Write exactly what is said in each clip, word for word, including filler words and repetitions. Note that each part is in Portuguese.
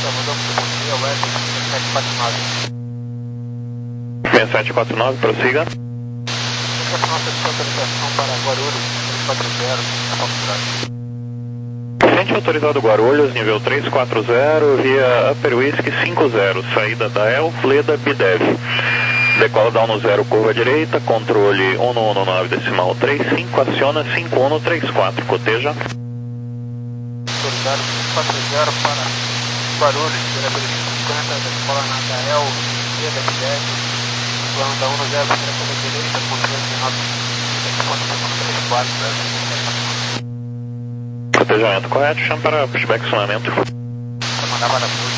seis sete quatro nove, prossiga. Centro autorizado Guarulhos, nível três quatro zero, via Upper Whisky cinco zero, saída da Elf, Leda, Bidev. Decola down no zero, curva direita, controle um um um nove decimal três cinco, aciona cinco um três quatro, coteja. Autorizado cinco quatro zero para Guarulhos, pela cinquenta, decola na da Elf, Leda, Bidev. Plano da um zero, primeira curva direita, controle dezenove, três quatro, cotejamento correto, chama para pushback sonamento. Para mandar para a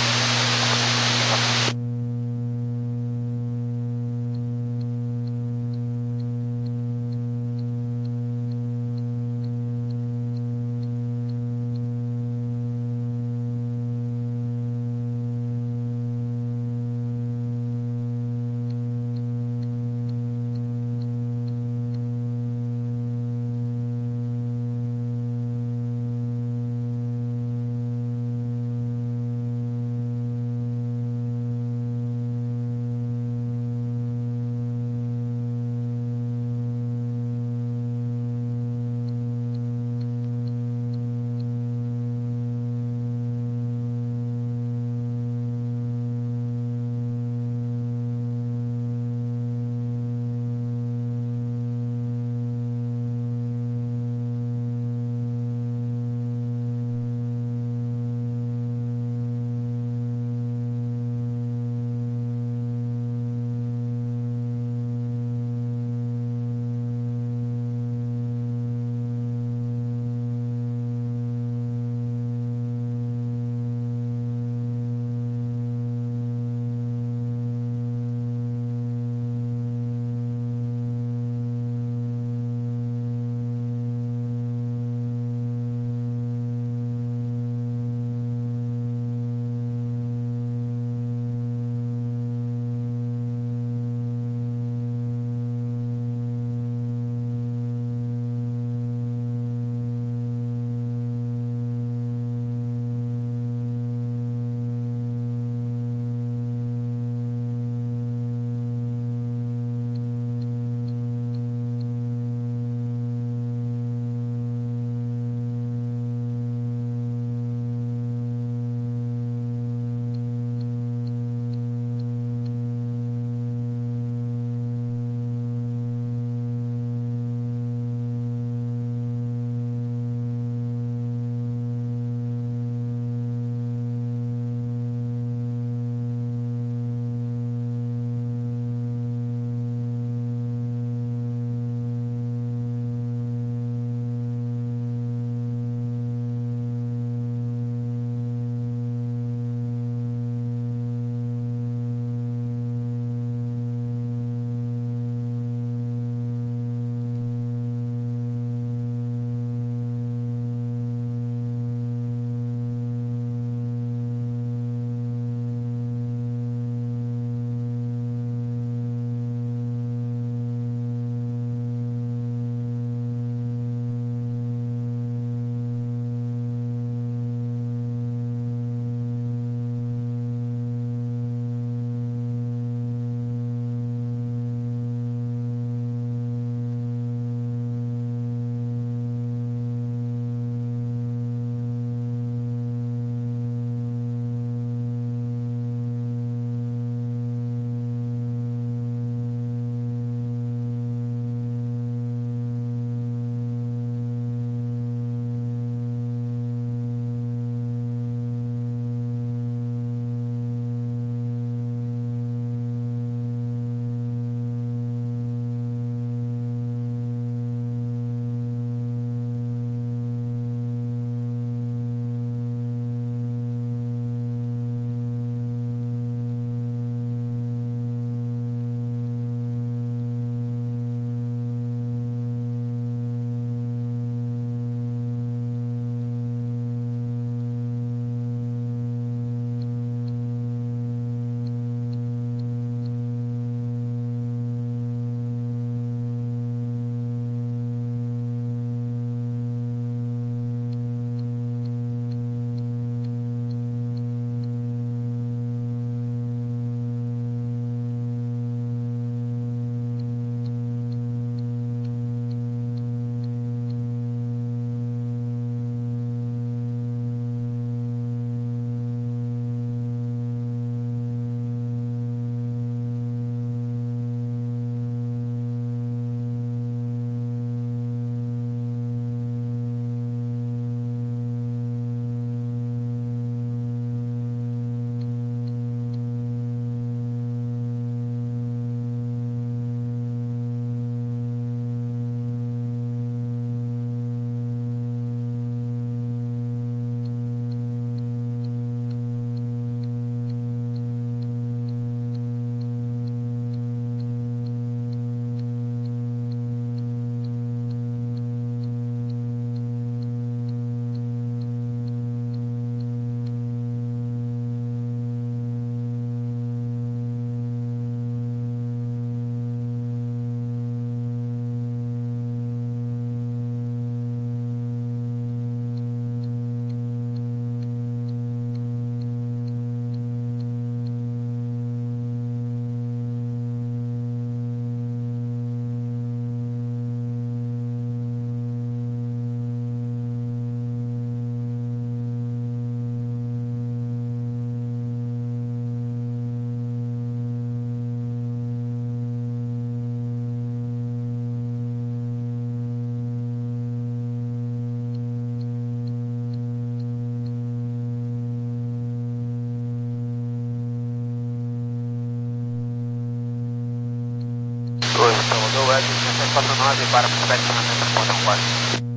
Salvador, Web sete quatro nove para pushback sonamento no portão quatro.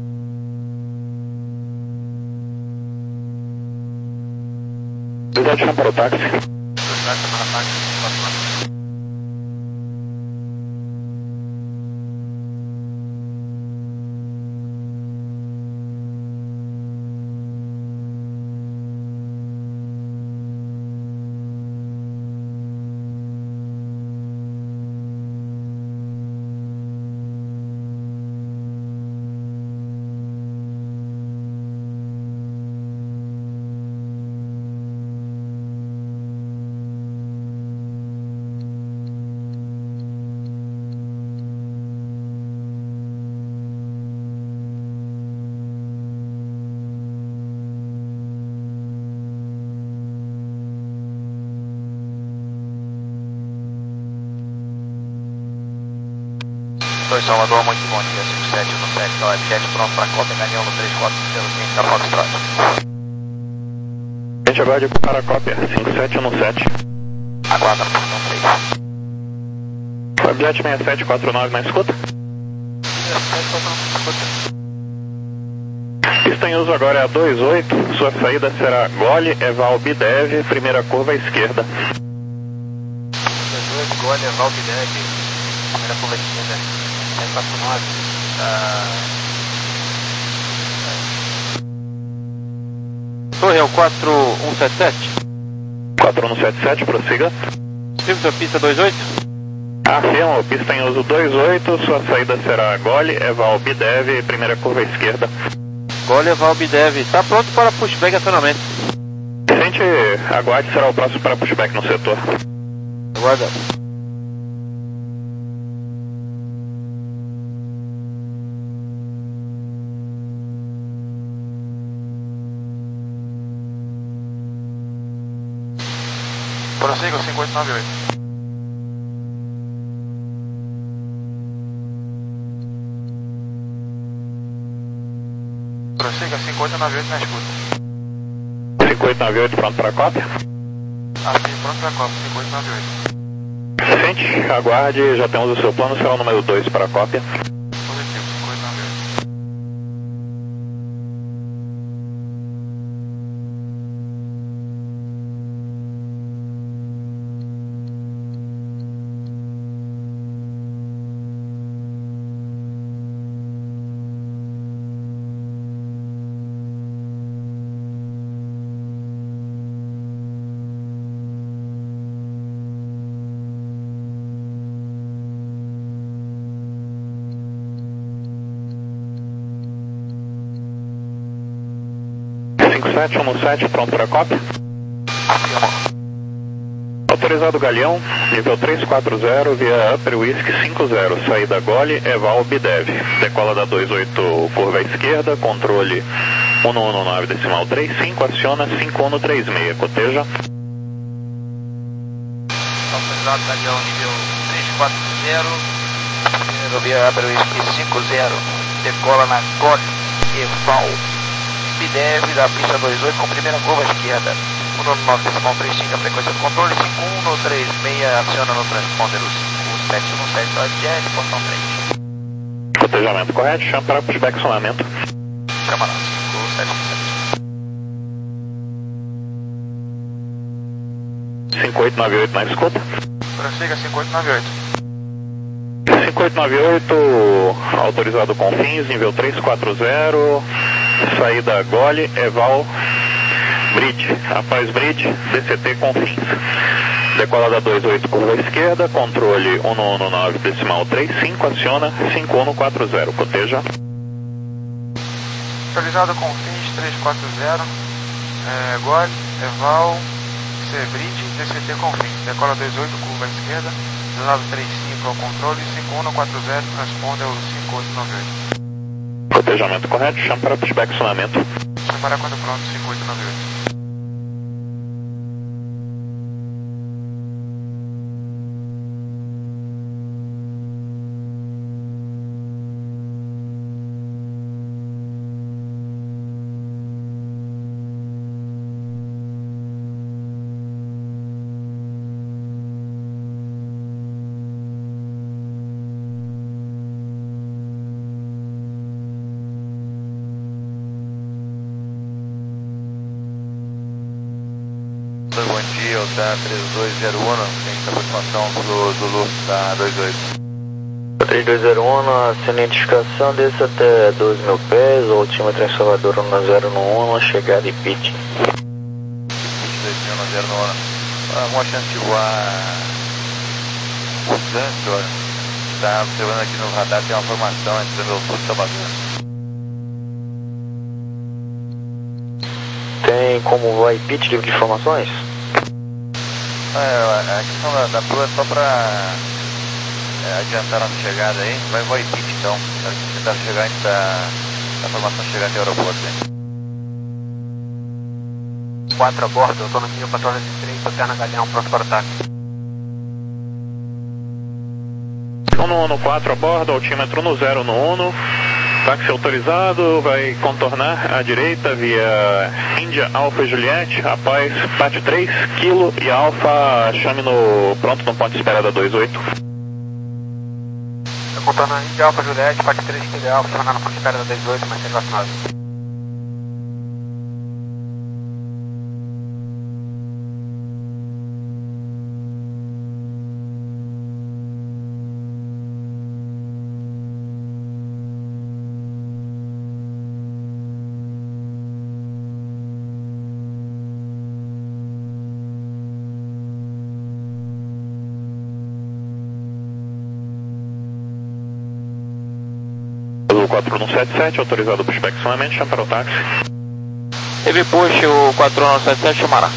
Obrigado, chama para o táxi. Obrigado, chama para o táxi, quatro nove. dois Salvador, muito bom dia, cinco sete um sete, da Webjet pronto para Copa, Daniel no três quatro zero cinco da Foxtrot. Gente, agora para a cópia, cinco sete um sete. Aguarda no portão três. Webjet seis sete quatro nove na escuta. seis sete quatro nove na escuta. Pista em uso agora é a dois oito, sua saída será Gole, Eval, Bidev, primeira curva à esquerda. dois oito, Gole, Eval, Bidev, primeira curva à esquerda. seis quatro nove, uh... Torre é o quatro um sete sete. quatro um sete sete, prossiga. Firme sua pista dois oito. Afirmo, pista em uso dois oito, sua saída será Gole, Eval, Bidev, primeira curva à esquerda. Gole, Eval, Bidev, está pronto para pushback e acionamento. Gente, aguarde, será o próximo para pushback no setor. Aguarda. Prossiga o cinco oito nove oito. Prossiga cinco oito nove oito na escuta. cinco oito nove oito, pronto para a cópia? Ah, sim, pronto para a cópia, cinco oito nove oito. Gente, aguarde, já temos o seu plano, será o número dois para a cópia. Positivo, cinco oito nove oito. cinco sete um sete, pronto para a cópia? Afirmo. Autorizado Galeão, nível três quatro zero, via Upper Whisky cinco zero, saída Gole, Eval, Bidev. Decola da dois oito, curva à esquerda, controle um um nove decimal três cinco, aciona cinco um três seis, coteja. Autorizado Galeão, nível três quatro zero, via Upper Whisky cinco zero, decola na Gole, Eval, Bidev da pista dois oito com primeira curva à esquerda. um um nove decimal três cinco, a frequência do controle, cinco um três seis, aciona no transponder o cinco sete um sete da Jet, portão três. Cotejamento correto, chama para pushback sonamento. Chama lá, cinco sete um sete. cinco oito nove oito na escuta. Prossiga cinco oito nove oito. cinco oito nove oito, autorizado Confins, nível três quatro zero, saída Gole, Eval, Bridge, Rapaz Bridge, D C T Confins. Decola da dois oito, curva à esquerda, controle um um nove decimal três cinco, aciona cinco um quatro zero, coteja. Autorizado Confins três quatro zero, é, Gole, Eval, C Bridge, D C T Confins. Decola dois oito, curva à esquerda, nove três cinco ao controle, cinco um quatro zero, responde ao cinco oito nove oito. Cotejamento correto, chama para pushback sonamento. Preparar quando pronto, cinco oito nove oito. Delta três dois zero um, tem aproximação do Zulu da dois oito. três dois zero um, sem identificação, desça até doze mil pés, o altímetro em Salvador um zero um, chegada e pitch. dois mil um zero um, alguma chance de voar o Zanzibar, está observando aqui no radar, tem uma formação entre o sul e Salvador. Tem como vai pitch, livre de informações? É, a questão da, da Blue é só para é, adiantar a nossa chegada aí, vai voar pitch então, para tentar chegar antes da, da formação chegar até o aeroporto aí. quatro a bordo, eu tô no mil quatorze três, Terna Galeão, pronto para o ataque. um no quatro a bordo, altímetro no zero no um, táxi autorizado, vai contornar à direita via Índia Alfa Juliette, após Pátio três, Kilo e Alfa, chame no pronto no ponto de espera da dois oito. Eu contorno Índia Alfa Juliette, Pátio três, Kilo e Alfa, chamando no ponto de espera da dois oito, mas relacionado. quatro um sete sete, autorizado para inspecionamento, chama para o táxi. Teve push, o quatro um sete sete chamará.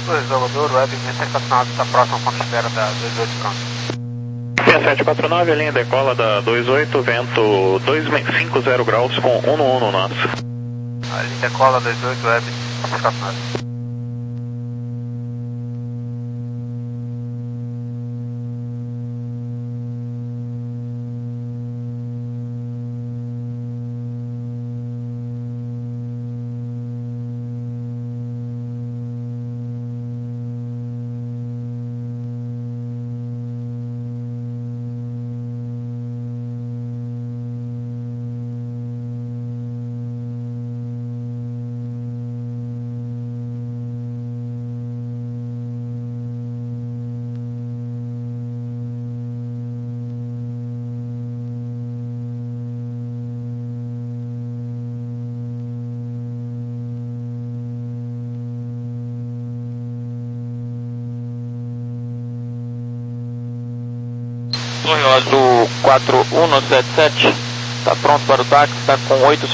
dois, Salvador, Web sessenta e quatro nove está próximo ao ponto de espera da dois oito, pronto. seis sete quatro nove, a linha decola da dois oito, vento dois cinco zero graus com um no um no nosso. A linha decola dois oito, Web sessenta e quatro nove. Torre Azul quatro um sete sete, está pronto para o táxi, está com oito